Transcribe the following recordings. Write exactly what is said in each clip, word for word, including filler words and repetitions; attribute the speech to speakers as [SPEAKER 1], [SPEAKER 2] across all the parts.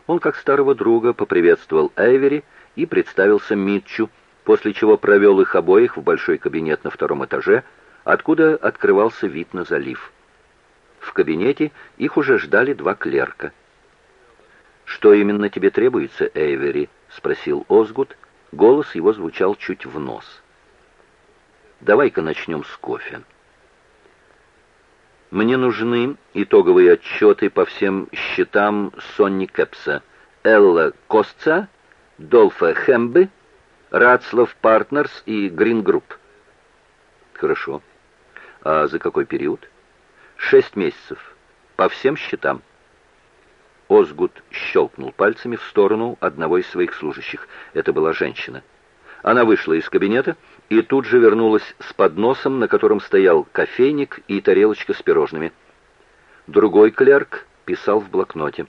[SPEAKER 1] Он, как старого друга, поприветствовал Эйвери и представился Митчу, после чего провел их обоих в большой кабинет на втором этаже, откуда открывался вид на залив. В кабинете их уже ждали два клерка. «Что именно тебе требуется, Эйвери?» — спросил Озгуд. Голос его звучал чуть в нос. «Давай-ка начнем с кофе. Мне нужны итоговые отчеты по всем счетам Сонни Кэпса, Элла Костца, Долфа Хэмбы, Рацлав Партнерс и Грин Групп». «Хорошо. А за какой период?» «Шесть месяцев. По всем счетам». Озгуд щелкнул пальцами в сторону одного из своих служащих. Это была женщина. Она вышла из кабинета и тут же вернулась с подносом, на котором стоял кофейник и тарелочка с пирожными. Другой клерк писал в блокноте.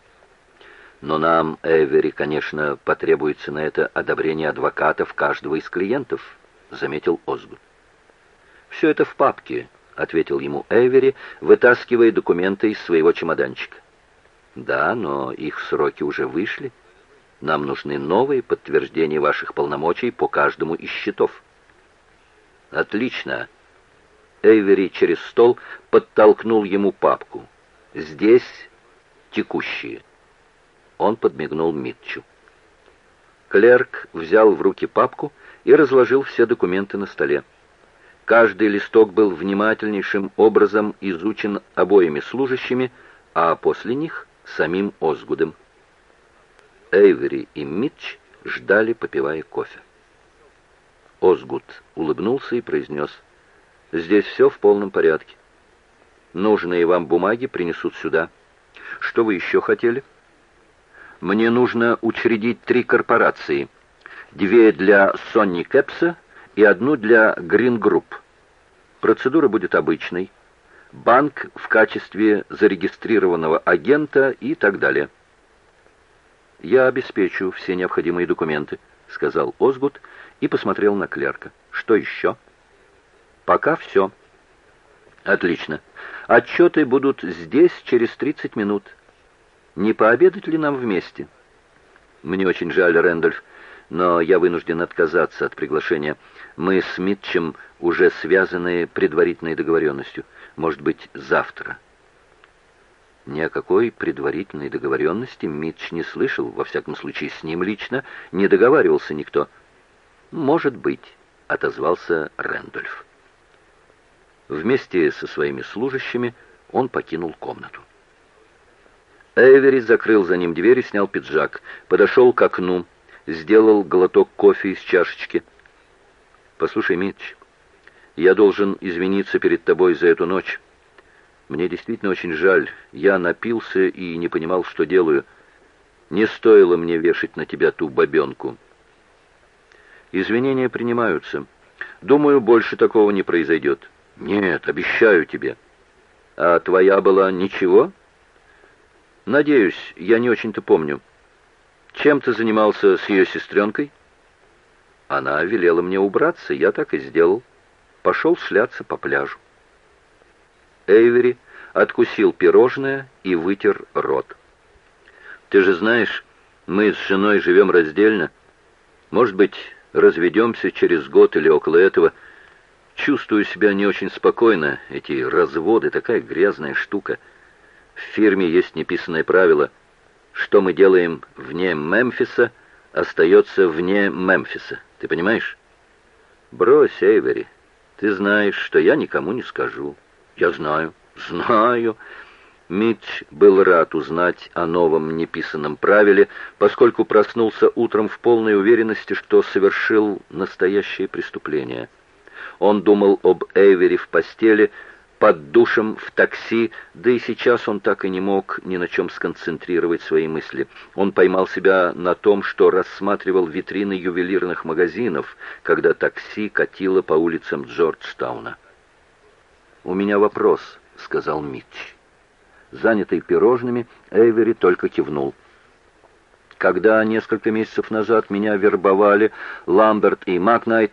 [SPEAKER 1] «Но нам, Эвери, конечно, потребуется на это одобрение адвокатов каждого из клиентов», — заметил Озгуд. «Все это в папке», — ответил ему Эвери, вытаскивая документы из своего чемоданчика. «Да, но их сроки уже вышли. Нам нужны новые подтверждения ваших полномочий по каждому из счетов». «Отлично». Эйвери через стол подтолкнул ему папку. «Здесь текущие». Он подмигнул Митчу. Клерк взял в руки папку и разложил все документы на столе. Каждый листок был внимательнейшим образом изучен обоими служащими, а после них самим Озгудом. Эйвери и Митч ждали, попивая кофе. Озгуд улыбнулся и произнес: «Здесь все в полном порядке. Нужные вам бумаги принесут сюда. Что вы еще хотели?» «Мне нужно учредить три корпорации. Две для Сонни Кэпса и одну для Грин Групп. Процедура будет обычной. Банк в качестве зарегистрированного агента и так далее». «Я обеспечу все необходимые документы», — сказал Озгуд и посмотрел на клерка. «Что еще?» «Пока все». «Отлично. Отчеты будут здесь через тридцать минут. Не пообедать ли нам вместе?» «Мне очень жаль, Рэндольф, но я вынужден отказаться от приглашения. Мы с Митчем уже связаны предварительной договоренностью. Может быть, завтра». Ни о какой предварительной договоренности Митч не слышал, во всяком случае с ним лично не договаривался никто. «Может быть», — отозвался Рэндольф. Вместе со своими служащими он покинул комнату. Эйвери закрыл за ним дверь и снял пиджак, подошел к окну, сделал глоток кофе из чашечки. «Послушай, Митч, я должен извиниться перед тобой за эту ночь. Мне действительно очень жаль. Я напился и не понимал, что делаю. Не стоило мне вешать на тебя ту бабенку». «Извинения принимаются. Думаю, больше такого не произойдет». «Нет, обещаю тебе». «А твоя была ничего?» «Надеюсь, я не очень-то помню. Чем ты занимался с ее сестренкой?» «Она велела мне убраться, я так и сделал. Пошел шляться по пляжу». Эйвери откусил пирожное и вытер рот. «Ты же знаешь, мы с женой живем раздельно. Может быть, разведемся через год или около этого. Чувствую себя не очень спокойно. Эти разводы — такая грязная штука. В фирме есть неписанное правило: что мы делаем вне Мемфиса, остается вне Мемфиса. Ты понимаешь?» «Брось, Эйвери, ты знаешь, что я никому не скажу». «Я знаю, знаю». Митч был рад узнать о новом неписанном правиле, поскольку проснулся утром в полной уверенности, что совершил настоящее преступление. Он думал об Эйвери в постели, под душем, в такси, да и сейчас он так и не мог ни на чем сконцентрировать свои мысли. Он поймал себя на том, что рассматривал витрины ювелирных магазинов, когда такси катило по улицам Джорджтауна. «У меня вопрос», — сказал Митч. Занятый пирожными, Эйвери только кивнул. «Когда несколько месяцев назад меня вербовали Ламберт и Макнайт,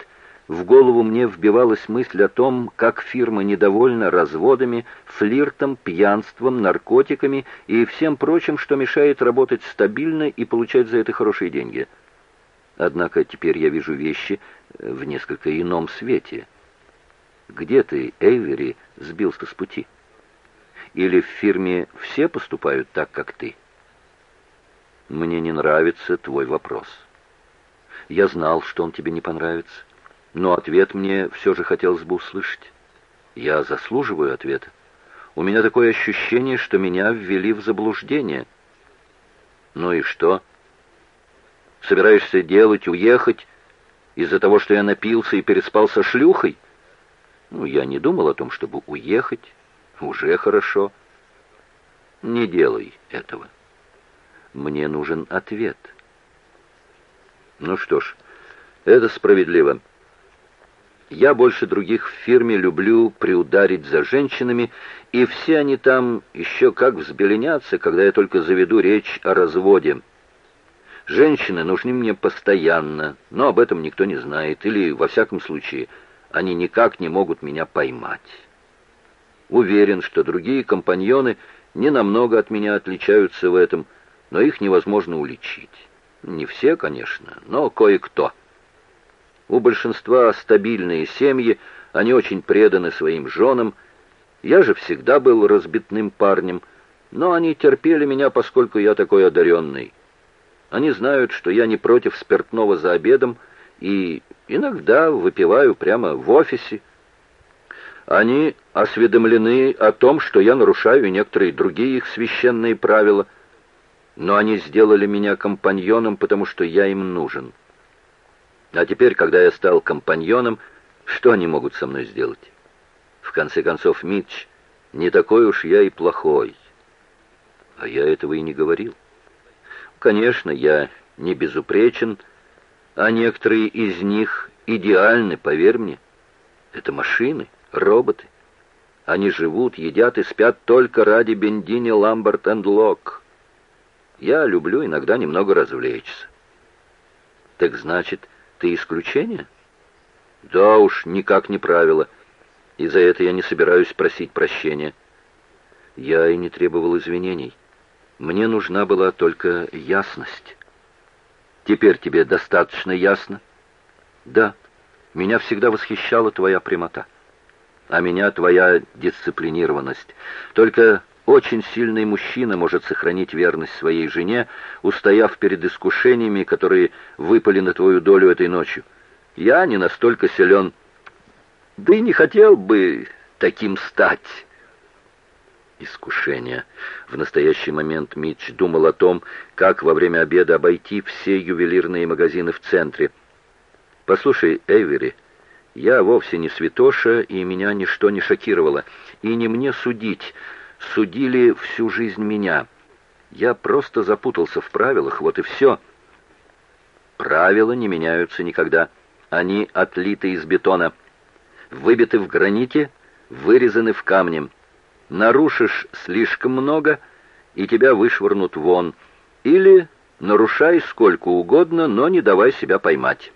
[SPEAKER 1] В голову мне вбивалась мысль о том, как фирма недовольна разводами, флиртом, пьянством, наркотиками и всем прочим, что мешает работать стабильно и получать за это хорошие деньги. Однако теперь я вижу вещи в несколько ином свете. Где ты, Эйвери, сбился с пути? Или в фирме все поступают так, как ты? Мне не нравится твой вопрос. Я знал, что он тебе не понравится, но ответ мне все же хотелось бы услышать. Я заслуживаю ответа. У меня такое ощущение, что меня ввели в заблуждение. Ну и что? Собираешься делать, уехать из-за того, что я напился и переспал со шлюхой? Ну, я не думал о том, чтобы уехать. Уже хорошо. Не делай этого. Мне нужен ответ. Ну что ж, это справедливо. Я больше других в фирме люблю приударить за женщинами, и все они там еще как взбеленятся, когда я только заведу речь о разводе. Женщины нужны мне постоянно, но об этом никто не знает, или, во всяком случае, они никак не могут меня поймать. Уверен, что другие компаньоны не намного от меня отличаются в этом, но их невозможно уличить. Не все, конечно, но кое-кто. У большинства стабильные семьи, они очень преданы своим женам. Я же всегда был разбитным парнем, но они терпели меня, поскольку я такой одаренный. Они знают, что я не против спиртного за обедом и иногда выпиваю прямо в офисе. Они осведомлены о том, что я нарушаю некоторые другие их священные правила, но они сделали меня компаньоном, потому что я им нужен. А теперь, когда я стал компаньоном, что они могут со мной сделать? В конце концов, Митч, не такой уж я и плохой. А я этого и не говорил. Конечно, я не безупречен, а некоторые из них идеальны, поверь мне. Это машины, роботы. Они живут, едят и спят только ради Бендини, Ламберт энд Лок. Я люблю иногда немного развлечься. Так значит, ты исключение? Да уж, никак не правило. И за это я не собираюсь просить прощения. Я и не требовал извинений. Мне нужна была только ясность. Теперь тебе достаточно ясно? Да, меня всегда восхищала твоя прямота, а меня твоя дисциплинированность. Только очень сильный мужчина может сохранить верность своей жене, устояв перед искушениями, которые выпали на твою долю этой ночью. Я не настолько силен, да и не хотел бы таким стать. Искушение. В настоящий момент Митч думал о том, как во время обеда обойти все ювелирные магазины в центре. «Послушай, Эйвери, я вовсе не святоша, и меня ничто не шокировало. И не мне судить. Судили всю жизнь меня. Я просто запутался в правилах, вот и все». Правила не меняются никогда. Они отлиты из бетона, выбиты в граните, вырезаны в камне. Нарушишь слишком много, и тебя вышвырнут вон. Или нарушай сколько угодно, но не давай себя поймать.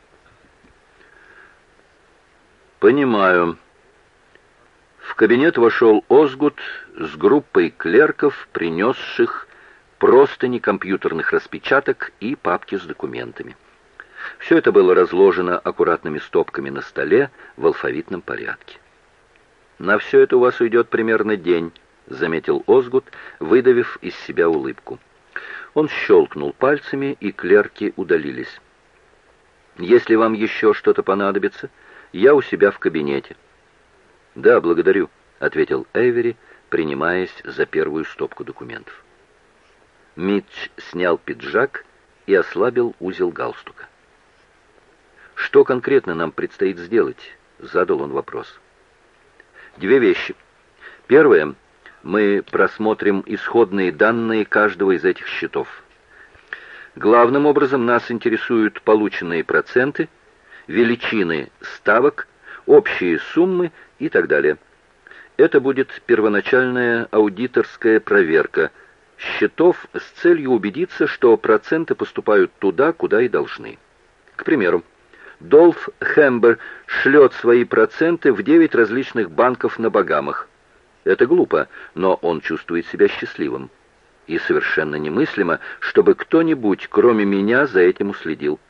[SPEAKER 1] Понимаю. В кабинет вошел Озгуд с группой клерков, принесших простыни компьютерных распечаток и папки с документами. Все это было разложено аккуратными стопками на столе в алфавитном порядке. «На все это у вас уйдет примерно день», — заметил Озгуд, выдавив из себя улыбку. Он щелкнул пальцами, и клерки удалились. «Если вам еще что-то понадобится, я у себя в кабинете». «Да, благодарю», — ответил Эйвери, принимаясь за первую стопку документов. Митч снял пиджак и ослабил узел галстука. «Что конкретно нам предстоит сделать?» — задал он вопрос. «Две вещи. Первое. Мы просмотрим исходные данные каждого из этих счетов. Главным образом нас интересуют полученные проценты, величины ставок, общие суммы и так далее. Это будет первоначальная аудиторская проверка счетов с целью убедиться, что проценты поступают туда, куда и должны. К примеру, Долф Хембер шлет свои проценты в девять различных банков на Багамах. Это глупо, но он чувствует себя счастливым. И совершенно немыслимо, чтобы кто-нибудь, кроме меня, за этим уследил.